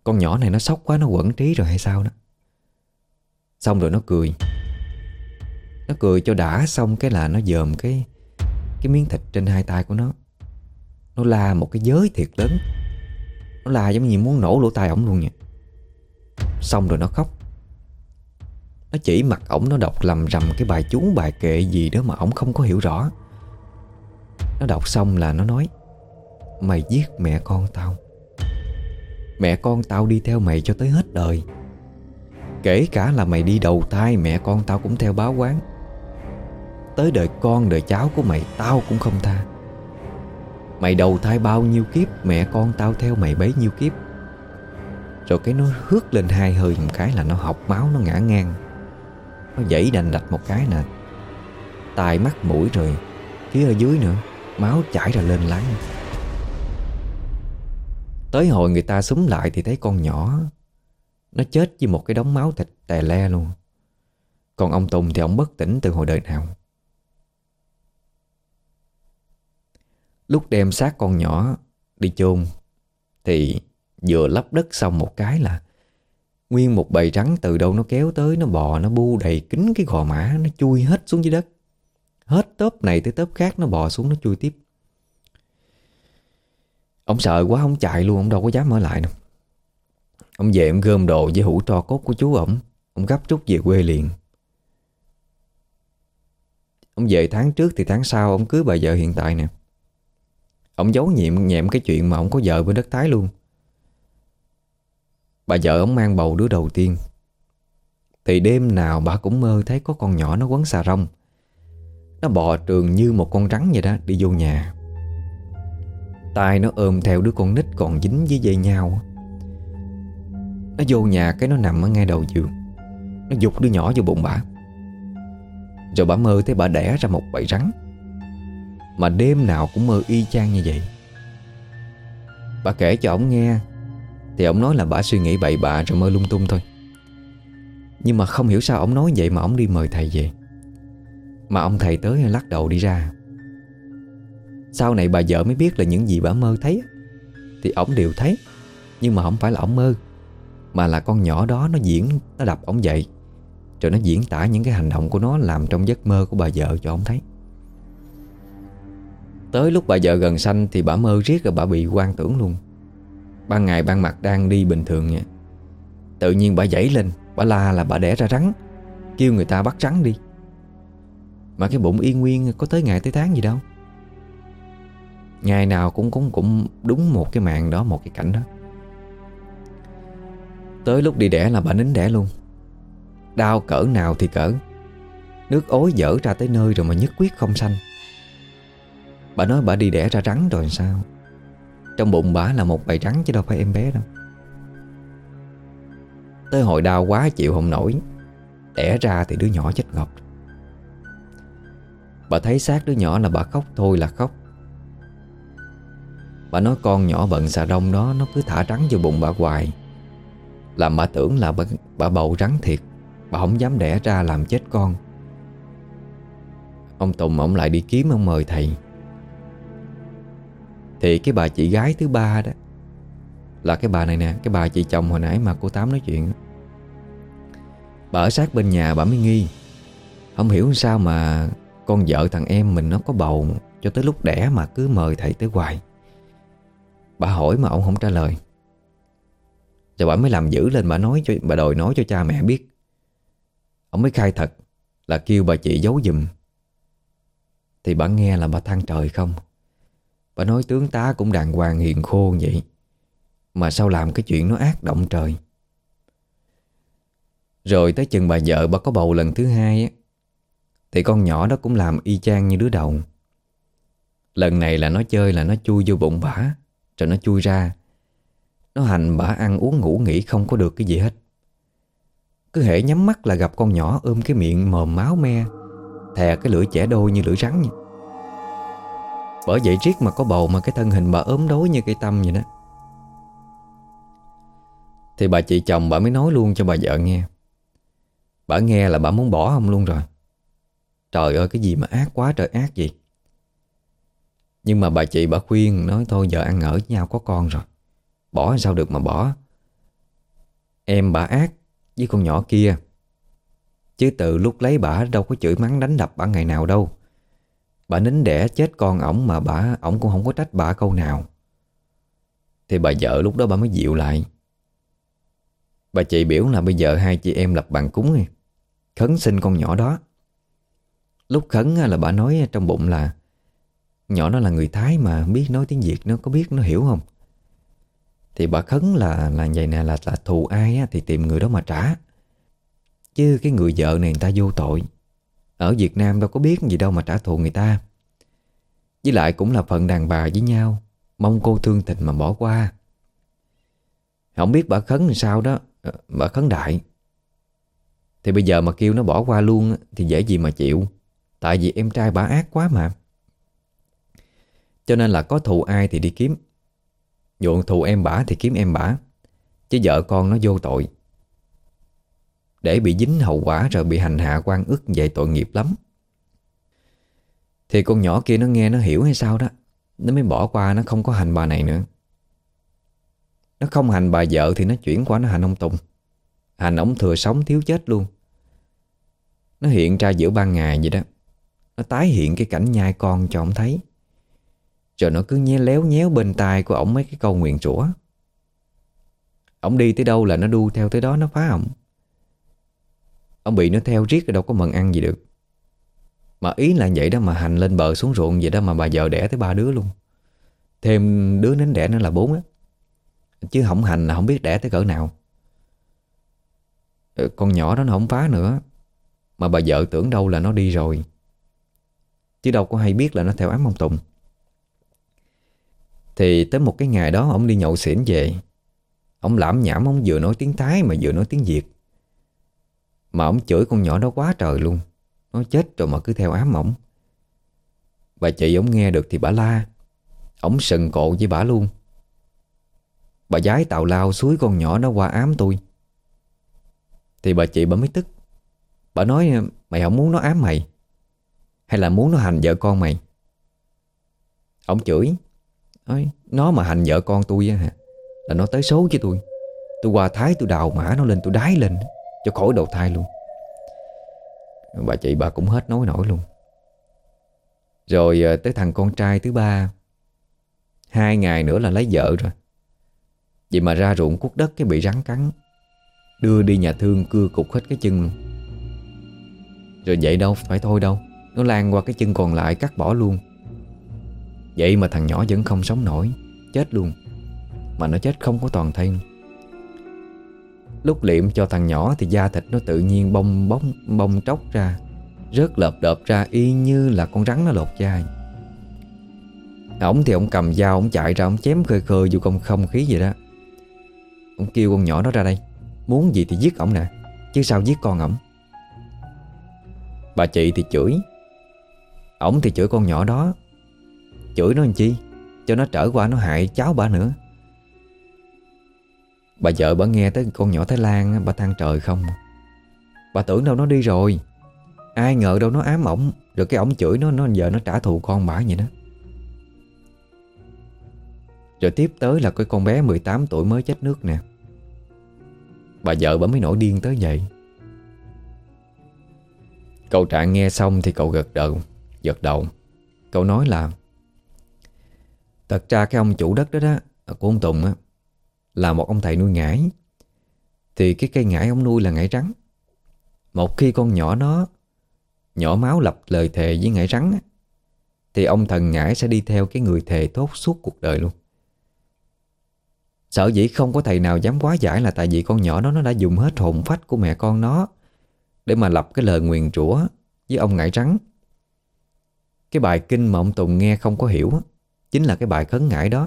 con nhỏ này nó sốc quá, nó quẩn trí rồi hay sao đó. Xong rồi nó cười. Nó cười cho đã, xong cái là nó dòm cái miếng thịt trên hai tay của nó. Nó la một cái giới thiệt lớn. Nó la giống như muốn nổ lỗ tai ổng luôn nha. Xong rồi nó khóc. Nó chỉ mặt ổng, nó đọc lầm rầm cái bài chú bài kệ gì đó mà ổng không có hiểu rõ. Nó đọc xong là nó nói: mày giết mẹ con tao. Mẹ con tao đi theo mày cho tới hết đời. Kể cả là mày đi đầu thai, mẹ con tao cũng theo báo oán. Tới đời con đời cháu của mày tao cũng không tha. Mày đầu thai bao nhiêu kiếp, mẹ con tao theo mày bấy nhiêu kiếp. Rồi cái nó hướt lên hai hơi một cái là nó học máu, nó ngã ngang. Nó giãy đành đạch một cái nè, tai mắt mũi rồi phía ở dưới nữa, máu chảy ra lên láng. Tới hồi người ta xúm lại thì thấy con nhỏ nó chết với một cái đống máu thịt tè le luôn. Còn ông Tùng thì ông bất tỉnh từ hồi đời nào. Lúc đem xác con nhỏ đi chôn thì vừa lấp đất xong một cái là nguyên một bầy rắn từ đâu nó kéo tới, nó bò, nó bu đầy kín cái gò mã, nó chui hết xuống dưới đất. Hết tớp này tới tớp khác nó bò xuống, nó chui tiếp. Ông sợ quá, ông chạy luôn, ông đâu có dám ở lại đâu. Ông về ông gom đồ với hũ tro cốt của chú ổng, ông gấp rút về quê liền. Ông về tháng trước thì tháng sau ông cưới bà vợ hiện tại nè. Ông giấu nhẹm cái chuyện mà ông có vợ bên đất Thái luôn. Bà vợ ông mang bầu đứa đầu tiên thì đêm nào bà cũng mơ thấy có con nhỏ nó quấn xà rông. Nó bò trường như một con rắn vậy đó, đi vô nhà. Tai nó ôm theo đứa con nít còn dính với dây nhau. Nó vô nhà cái nó nằm ở ngay đầu giường, nó giục đứa nhỏ vô bụng bả. Rồi bà mơ thấy bà đẻ ra một bầy rắn, mà đêm nào cũng mơ y chang như vậy. Bà kể cho ổng nghe thì ổng nói là bà suy nghĩ bậy bạ rồi mơ lung tung thôi. Nhưng mà không hiểu sao ổng nói vậy mà ổng đi mời thầy về, mà ông thầy tới lắc đầu đi ra. Sau này bà vợ mới biết là những gì bà mơ thấy thì ổng đều thấy, nhưng mà không phải là ổng mơ, mà là con nhỏ đó nó diễn, nó đập ổng dậy, rồi nó diễn tả những cái hành động của nó làm trong giấc mơ của bà vợ cho ổng thấy. Tới lúc bà vợ gần sanh thì bà mơ riết rồi bà bị hoang tưởng luôn. Ban ngày ban mặt đang đi bình thường nha, tự nhiên bà giãy lên, bà la là bà đẻ ra rắn, kêu người ta bắt rắn đi. Mà cái bụng y nguyên có tới ngày tới tháng gì đâu. Ngày nào cũng đúng một cái màn đó, một cái cảnh đó. Tới lúc đi đẻ là bà nín đẻ luôn. Đau cỡ nào thì cỡ, nước ối dở ra tới nơi rồi mà nhất quyết không sanh. Bà nói bà đi đẻ ra rắn rồi sao. Trong bụng bà là một bầy rắn chứ đâu phải em bé đâu. Tới hồi đau quá chịu không nổi, đẻ ra thì đứa nhỏ chết ngọt. Bà thấy xác đứa nhỏ là bà khóc thôi là khóc. Bà nói con nhỏ bận xà rông đó nó cứ thả rắn vô bụng bà hoài, làm bà tưởng là bà bầu rắn thiệt. Bà không dám đẻ ra làm chết con. Ông Tùng ông lại đi kiếm, ông mời thầy. Thì cái bà chị gái thứ ba đó là cái bà này nè, cái bà chị chồng hồi nãy mà cô Tám nói chuyện đó. Bà ở sát bên nhà bà mới nghi. Không hiểu sao mà con vợ thằng em mình nó có bầu, cho tới lúc đẻ mà cứ mời thầy tới hoài. Bà hỏi mà ông không trả lời. Rồi bà mới làm dữ lên, bà đòi nói cho cha mẹ biết. Ông mới khai thật là kêu bà chị giấu giùm. Thì bà nghe là bà than trời không. Bà nói tướng tá cũng đàng hoàng hiền khô vậy, mà sao làm cái chuyện nó ác động trời. Rồi tới chừng bà vợ bà có bầu lần thứ hai á, thì con nhỏ đó cũng làm y chang như đứa đầu. Lần này là nó chơi là nó chui vô bụng bả, rồi nó chui ra. Nó hành bả ăn uống ngủ nghỉ không có được cái gì hết. Cứ hễ nhắm mắt là gặp con nhỏ ôm cái miệng mồm máu me, thè cái lưỡi chẻ đôi như lưỡi rắn vậy. Bởi vậy riết mà có bầu mà cái thân hình bà ốm đối như cây tăm vậy đó. Thì bà chị chồng bà mới nói luôn cho bà vợ nghe. Bà nghe là bà muốn bỏ ông luôn rồi. Trời ơi, cái gì mà ác quá trời ác gì. Nhưng mà bà chị bà khuyên, nói thôi giờ ăn ở với nhau có con rồi, bỏ sao được mà bỏ. em bả ác với con nhỏ kia. Chứ từ lúc lấy bả đâu có chửi mắng đánh đập bả ngày nào đâu. Bả nín đẻ chết con ổng mà ổng cũng không có trách bả câu nào. Thì bà vợ lúc đó bà mới dịu lại. Bà chị biểu là bây giờ hai chị em lập bàn cúng khấn xin con nhỏ đó. Lúc khấn là bà nói trong bụng là nhỏ nó là người Thái mà biết nói tiếng Việt, nó có biết, nó hiểu không? Thì bà khấn là vậy nè, là thù ai thì tìm người đó mà trả. Chứ cái người vợ này người ta vô tội. Ở Việt Nam đâu có biết gì đâu mà trả thù người ta. Với lại cũng là phận đàn bà với nhau, mong cô thương tình mà bỏ qua. Không biết bà khấn làm sao đó, bà khấn đại. Thì bây giờ mà kêu nó bỏ qua luôn thì dễ gì mà chịu. Tại vì em trai bà ác quá mà. Cho nên là có thù ai thì đi kiếm. Dụ thù em bả thì kiếm em bả, chứ vợ con nó vô tội. Để bị dính hậu quả rồi bị hành hạ oan ức vậy tội nghiệp lắm. Thì con nhỏ kia nó nghe nó hiểu hay sao đó, nó mới bỏ qua, nó không có hành bà này nữa. Nó không hành bà vợ thì nó chuyển qua nó hành ông Tùng. Hành ổng thừa sống thiếu chết luôn. Nó hiện ra giữa ban ngày vậy đó. Nó tái hiện cái cảnh nhai con cho ổng thấy. Rồi nó cứ léo nhéo bên tai của ổng mấy cái câu nguyền rủa. Ổng đi tới đâu là nó đu theo tới đó, nó phá ổng. Ông bị nó theo riết rồi đâu có mần ăn gì được. Mà ý là vậy đó, mà hành lên bờ xuống ruộng vậy đó, mà bà vợ đẻ tới 3 đứa luôn. Thêm đứa nín đẻ nữa là 4 á. Chứ không hành là không biết đẻ tới cỡ nào. Con nhỏ đó nó không phá nữa. Mà bà vợ tưởng đâu là nó đi rồi, chứ đâu có hay biết là nó theo ám ông Tùng. Thì tới một cái ngày đó ổng đi nhậu xỉn về. Ổng lảm nhảm, ổng vừa nói tiếng Thái mà vừa nói tiếng Việt. Mà ổng chửi con nhỏ đó quá trời luôn. Nó chết rồi mà cứ theo ám ổng. Bà chị ổng nghe được thì bả la. Ổng sừng cộ với bả luôn. Bà giái tào lao xúi con nhỏ nó qua ám tôi. Thì bà chị bà mới tức. Bà nói mày không muốn nó ám mày hay là muốn nó hành vợ con mày? Ổng chửi. Nói, nó mà hành vợ con tôi á là nó tới số với tôi. Tôi qua Thái tôi đào mã nó lên, tôi đái lên cho khỏi đầu thai luôn. Bà chị bà cũng hết nói nổi luôn. Rồi tới thằng con trai thứ ba, 2 ngày nữa là lấy vợ rồi. Vậy mà ra ruộng cuốc đất cái bị rắn cắn. Đưa đi nhà thương cưa cục hết cái chân. Rồi vậy đâu phải thôi đâu, nó lan qua cái chân còn lại cắt bỏ luôn. Vậy mà thằng nhỏ vẫn không sống nổi, chết luôn. Mà nó chết không có toàn thân. Lúc liệm cho thằng nhỏ thì da thịt nó tự nhiên bong tróc ra, rớt lợp đợp ra y như là con rắn nó lột da. Ổng thì ổng cầm dao, ổng chạy ra, ổng chém khơi khơi vô trong không khí vậy đó. Ổng kêu con nhỏ đó ra đây, muốn gì thì giết ổng nè, chứ sao giết con ổng. Bà chị thì chửi. Ổng thì chửi con nhỏ đó. Chửi nó làm chi? Cho nó trở qua nó hại cháu bà nữa. Bà vợ bà nghe tới con nhỏ Thái Lan, bà than trời không. Bà tưởng đâu nó đi rồi, ai ngờ đâu nó ám ổng. Rồi cái ổng chửi nó giờ nó trả thù con bả vậy đó. Rồi tiếp tới là cái con bé 18 tuổi mới chết nước nè. Bà vợ bà mới nổi điên tới vậy. Cậu Trạng nghe xong thì cậu gật đầu. Cậu nói là thật ra cái ông chủ đất đó của ông Tùng á, là một ông thầy nuôi ngải. Thì cái cây ngải ông nuôi là ngải rắn. Một khi con nhỏ nó nhỏ máu lập lời thề với ngải rắn á, thì ông thần ngải sẽ đi theo cái người thề tốt suốt cuộc đời luôn. Sở dĩ không có thầy nào dám quá giải là tại vì con nhỏ đó nó đã dùng hết hồn phách của mẹ con nó để mà lập cái lời nguyền rủa với ông ngải rắn. Cái bài kinh mà ông Tùng nghe không có hiểu á, chính là cái bài khấn ngải đó.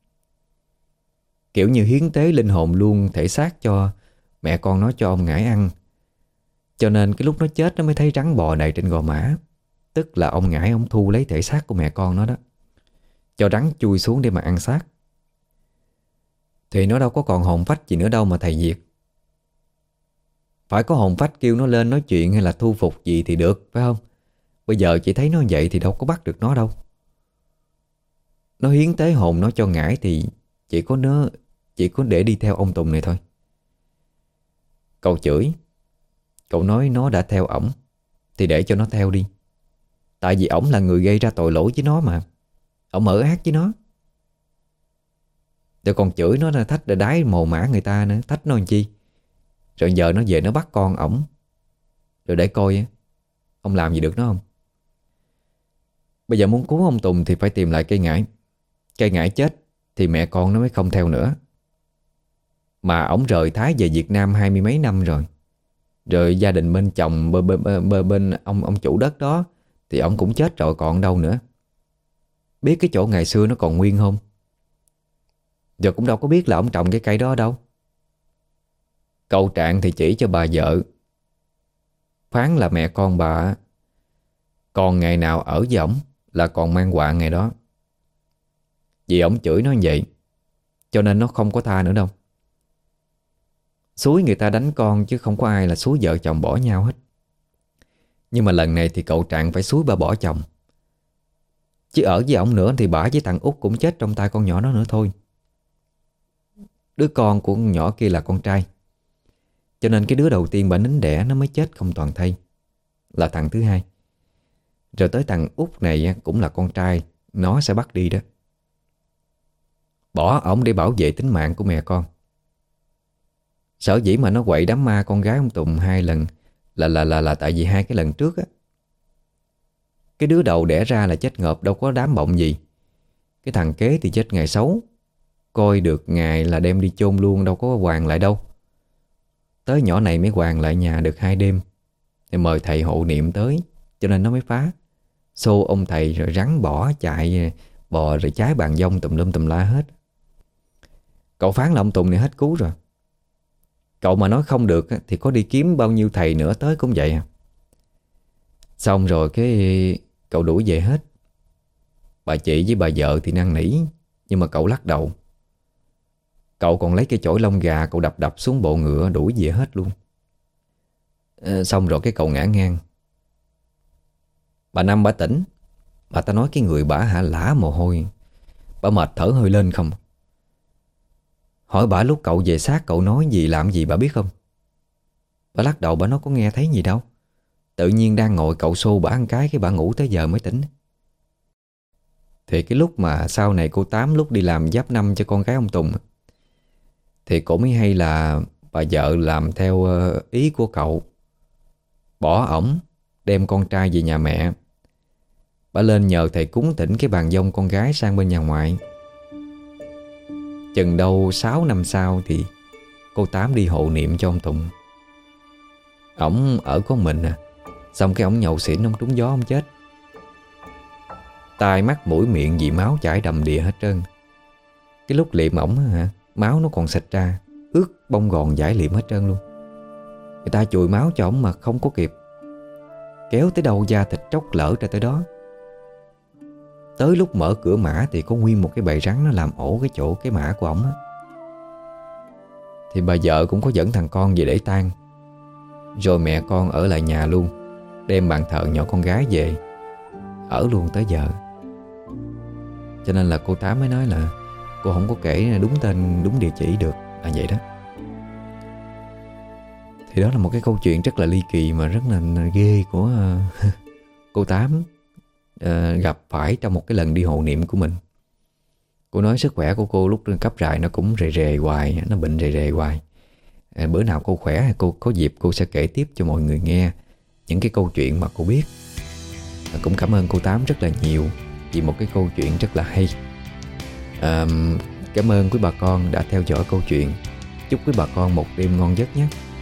Kiểu như hiến tế linh hồn luôn thể xác cho mẹ con nó cho ông ngải ăn. Cho nên cái lúc nó chết nó mới thấy rắn bò đầy trên gò má. Tức là ông ngải ông thu lấy thể xác của mẹ con nó đó, cho rắn chui xuống để mà ăn xác. Thì nó đâu có còn hồn phách gì nữa đâu mà thầy diệt. Phải có hồn phách kêu nó lên nói chuyện hay là thu phục gì thì được, phải không? Bây giờ chỉ thấy nó vậy thì đâu có bắt được nó đâu. Nó hiến tế hồn nó cho ngải thì chỉ có để đi theo ông Tùng này thôi. Cậu chửi. Cậu nói nó đã theo ổng thì để cho nó theo đi. Tại vì ổng là người gây ra tội lỗi với nó mà. Ổng ở ác với nó. Rồi còn chửi nó là thách để đái mồ mã người ta nữa. Thách nó làm chi. Rồi giờ nó về nó bắt con ổng. Rồi để coi ông làm gì được nó không. Bây giờ muốn cứu ông Tùng thì phải tìm lại cây ngải. Cây ngải chết thì mẹ con nó mới không theo nữa. Mà ổng rời Thái về Việt Nam 20 mấy năm rồi. Rồi gia đình bên chồng bên ông chủ đất đó thì ổng cũng chết rồi còn đâu nữa. Biết cái chỗ ngày xưa nó còn nguyên không? Giờ cũng đâu có biết là ổng trồng cái cây đó đâu. Cậu Trạng thì chỉ cho bà vợ, phán là mẹ con bà còn ngày nào ở với ổng là còn mang họa ngày đó. Vì ổng chửi nó như vậy cho nên nó không có tha nữa đâu. Xúi người ta đánh con chứ không có ai là xúi vợ chồng bỏ nhau hết. Nhưng mà lần này thì cậu Trạng phải xúi bà bỏ chồng. Chứ ở với ổng nữa thì bà với thằng Út cũng chết trong tay con nhỏ đó nữa thôi. Đứa con của con nhỏ kia là con trai, cho nên cái đứa đầu tiên bà nín đẻ nó mới chết không toàn thây, là thằng thứ hai. Rồi tới thằng Út này cũng là con trai, nó sẽ bắt đi đó. Bỏ ổng để bảo vệ tính mạng của mẹ con. Sở dĩ mà nó quậy đám ma con gái ông Tùng 2 lần là tại vì 2 cái lần trước á, cái đứa đầu đẻ ra là chết ngợp, đâu có đám bọng gì. Cái thằng kế thì chết ngày xấu, coi được ngày là đem đi chôn luôn, đâu có hoàn lại đâu. Tới nhỏ này mới hoàn lại nhà được 2 đêm. Thì mời thầy hộ niệm tới, cho nên nó mới phá. Xô ông thầy rồi rắn bỏ chạy, bò rồi trái bàn dông tùm lum tùm la hết. Cậu phán là ông Tùng này hết cứu rồi. Cậu mà nói không được thì có đi kiếm bao nhiêu thầy nữa tới cũng vậy à. Xong rồi cái cậu đuổi về hết. Bà chị với bà vợ thì năn nỉ, nhưng mà cậu lắc đầu. Cậu còn lấy cái chổi lông gà cậu đập đập xuống bộ ngựa đuổi về hết luôn. Xong rồi cái cậu ngã ngang. Bà Năm bà tỉnh. Bà ta nói cái người bả hả lả mồ hôi, bà mệt thở hơi lên không. Hỏi bà lúc cậu về xác cậu nói gì làm gì bà biết không? Bà lắc đầu, bà nói có nghe thấy gì đâu. Tự nhiên đang ngồi cậu xô bà ăn cái bà ngủ tới giờ mới tỉnh. Thì cái lúc mà sau này cô Tám lúc đi làm giáp năm cho con gái ông Tùng thì cổ mới hay là bà vợ làm theo ý của cậu, bỏ ổng đem con trai về nhà mẹ. Bà lên nhờ thầy cúng tỉnh cái bàn dông con gái sang bên nhà ngoại. Chừng đâu 6 năm sau thì cô Tám đi hộ niệm cho ông Tùng. Ổng ở có mình à. Xong cái ổng nhậu xỉn, ông trúng gió ông chết. Tai mắt mũi miệng vì máu chảy đầm đìa hết trơn. Cái lúc liệm ổng hả, máu nó còn xịt ra, ướt bông gòn giải liệm hết trơn luôn. Người ta chùi máu cho ổng mà không có kịp, kéo tới đâu da thịt tróc lở ra tới đó. Tới lúc mở cửa mã thì có nguyên một cái bầy rắn nó làm ổ cái chỗ cái mã của ổng á. Thì bà vợ cũng có dẫn thằng con về để tang. Rồi mẹ con ở lại nhà luôn, đem bàn thờ nhỏ con gái về ở luôn tới giờ. Cho nên là cô Tám mới nói là cô không có kể đúng tên đúng địa chỉ được, là vậy đó. Thì đó là một cái câu chuyện rất là ly kỳ mà rất là ghê của cô Tám gặp phải trong một cái lần đi hộ niệm của mình. Cô nói sức khỏe của cô lúc cấp rại nó cũng rề rề hoài, nó bệnh rề rề hoài. Bữa nào cô khỏe cô có dịp cô sẽ kể tiếp cho mọi người nghe những cái câu chuyện mà cô biết. Cũng cảm ơn cô Tám rất là nhiều vì một cái câu chuyện rất là hay. Cảm ơn quý bà con đã theo dõi câu chuyện. Chúc quý bà con một đêm ngon giấc nhé.